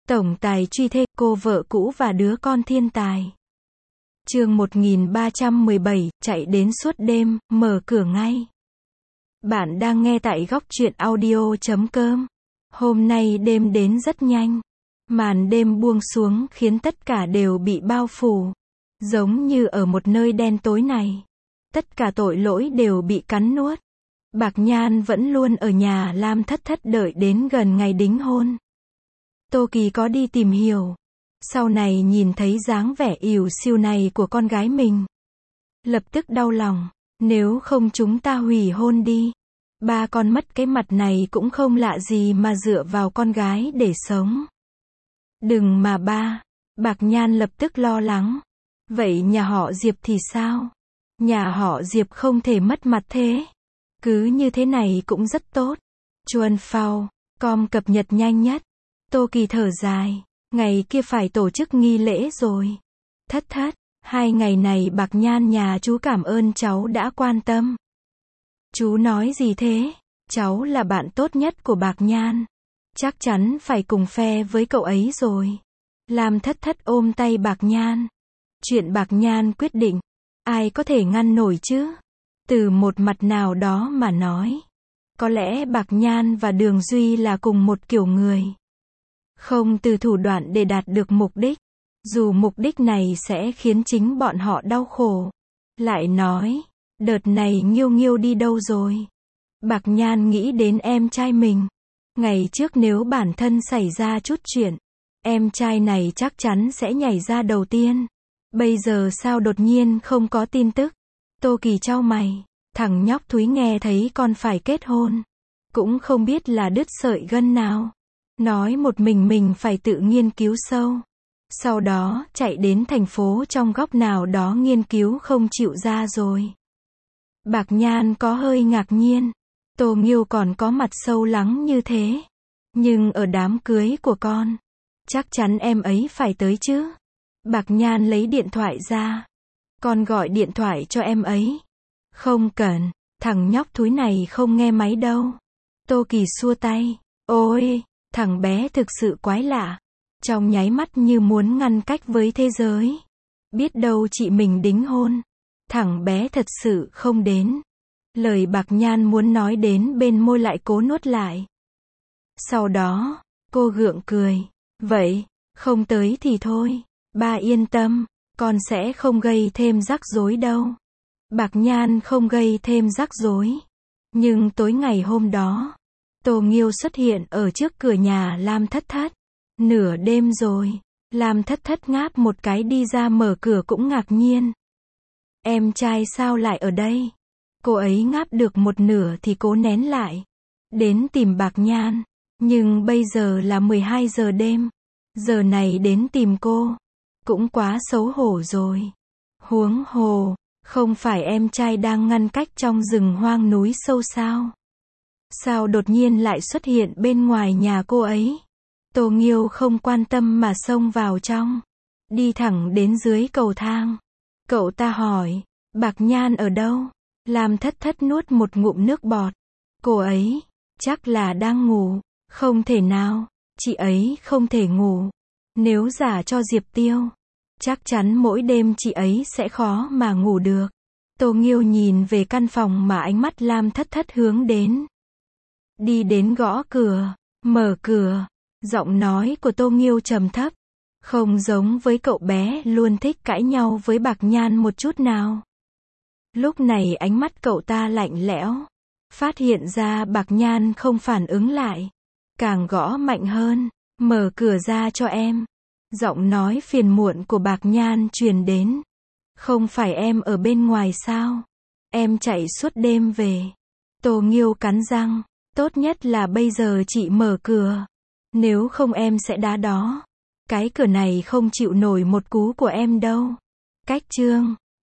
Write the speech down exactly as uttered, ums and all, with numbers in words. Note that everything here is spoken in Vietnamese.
Tổng tài truy thê, cô vợ cũ và đứa con thiên tài. Chương một nghìn ba trăm mười bảy, chạy đến suốt đêm, mở cửa ngay. Bạn đang nghe tại góc truyện audio chấm com. Hôm nay đêm đến rất nhanh. Màn đêm buông xuống khiến tất cả đều bị bao phủ. Giống như ở một nơi đen tối này. Tất cả tội lỗi đều bị cắn nuốt. Bạc Nhan vẫn luôn ở nhà Lam Thất Thất đợi đến gần ngày đính hôn. Tô Kỳ có đi tìm hiểu. Sau này nhìn thấy dáng vẻ ỉu xìu này của con gái mình. Lập tức đau lòng. Nếu không chúng ta hủy hôn đi. Ba con mất cái mặt này cũng không lạ gì mà dựa vào con gái để sống. Đừng mà ba. Bạc Nhan lập tức lo lắng. Vậy nhà họ Diệp thì sao? Nhà họ Diệp không thể mất mặt thế. Cứ như thế này cũng rất tốt. Chuan Phao, com cập nhật nhanh nhất. Tô Kỳ thở dài. Ngày kia phải tổ chức nghi lễ rồi. Thất Thất, hai ngày này Bạc Nhan nhà chú cảm ơn cháu đã quan tâm. Chú nói gì thế? Cháu là bạn tốt nhất của Bạc Nhan. Chắc chắn phải cùng phe với cậu ấy rồi. Lam Thất Thất ôm tay Bạc Nhan. Chuyện Bạc Nhan quyết định. Ai có thể ngăn nổi chứ? Từ một mặt nào đó mà nói. Có lẽ Bạc Nhan và Đường Duy là cùng một kiểu người. Không từ thủ đoạn để đạt được mục đích. Dù mục đích này sẽ khiến chính bọn họ đau khổ. Lại nói, đợt này Nghiêu Nghiêu đi đâu rồi? Bạc Nhan nghĩ đến em trai mình. Ngày trước nếu bản thân xảy ra chút chuyện, em trai này chắc chắn sẽ nhảy ra đầu tiên. Bây giờ sao đột nhiên không có tin tức? Tô Kỳ chau mày. Thằng nhóc Thúy nghe thấy con phải kết hôn. Cũng không biết là đứt sợi gân nào. Nói một mình mình phải tự nghiên cứu sâu. Sau đó, chạy đến thành phố trong góc nào đó nghiên cứu không chịu ra rồi. Bạc Nhan có hơi ngạc nhiên. Tô Nghiêu còn có mặt sâu lắng như thế. Nhưng ở đám cưới của con, chắc chắn em ấy phải tới chứ. Bạc Nhan lấy điện thoại ra. Con gọi điện thoại cho em ấy. Không cần, thằng nhóc thúi này không nghe máy đâu. Tô Kỳ xua tay. Ôi, thằng bé thực sự quái lạ. Trong nháy mắt như muốn ngăn cách với thế giới. Biết đâu chị mình đính hôn. Thằng bé thật sự không đến. Lời Bạc Nhan muốn nói đến bên môi lại cố nuốt lại. Sau đó, cô gượng cười. Vậy, không tới thì thôi. Ba yên tâm, con sẽ không gây thêm rắc rối đâu. Bạc Nhan không gây thêm rắc rối. Nhưng tối ngày hôm đó, Tô Nghiêu xuất hiện ở trước cửa nhà Lam Thất Thất. Nửa đêm rồi, Lam Thất Thất ngáp một cái đi ra mở cửa cũng ngạc nhiên. Em trai sao lại ở đây? Cô ấy ngáp được một nửa thì cố nén lại. Đến tìm Bạc Nhan. Nhưng bây giờ là mười hai giờ đêm. Giờ này đến tìm cô. Cũng quá xấu hổ rồi. Huống hồ, không phải em trai đang ngăn cách trong rừng hoang núi sâu sao? Sao đột nhiên lại xuất hiện bên ngoài nhà cô ấy? Tô Nghiêu không quan tâm mà xông vào trong. Đi thẳng đến dưới cầu thang. Cậu ta hỏi, Bạc Nhan ở đâu? Lam Thất Thất nuốt một ngụm nước bọt. Cô ấy, chắc là đang ngủ. Không thể nào, chị ấy không thể ngủ. Nếu giả cho Diệp Tiêu, chắc chắn mỗi đêm chị ấy sẽ khó mà ngủ được. Tô Nghiêu nhìn về căn phòng mà ánh mắt Lam Thất Thất hướng đến. Đi đến gõ cửa, mở cửa. Giọng nói của Tô Nghiêu trầm thấp. Không giống với cậu bé luôn thích cãi nhau với Bạc Nhan một chút nào. Lúc này ánh mắt cậu ta lạnh lẽo. Phát hiện ra Bạc Nhan không phản ứng lại. Càng gõ mạnh hơn. Mở cửa ra cho em. Giọng nói phiền muộn của Bạc Nhan truyền đến. Không phải em ở bên ngoài sao? Em chạy suốt đêm về. Tô Nghiêu cắn răng. Tốt nhất là bây giờ chị mở cửa. Nếu không em sẽ đá đó. Cái cửa này không chịu nổi một cú của em đâu. Cách chương.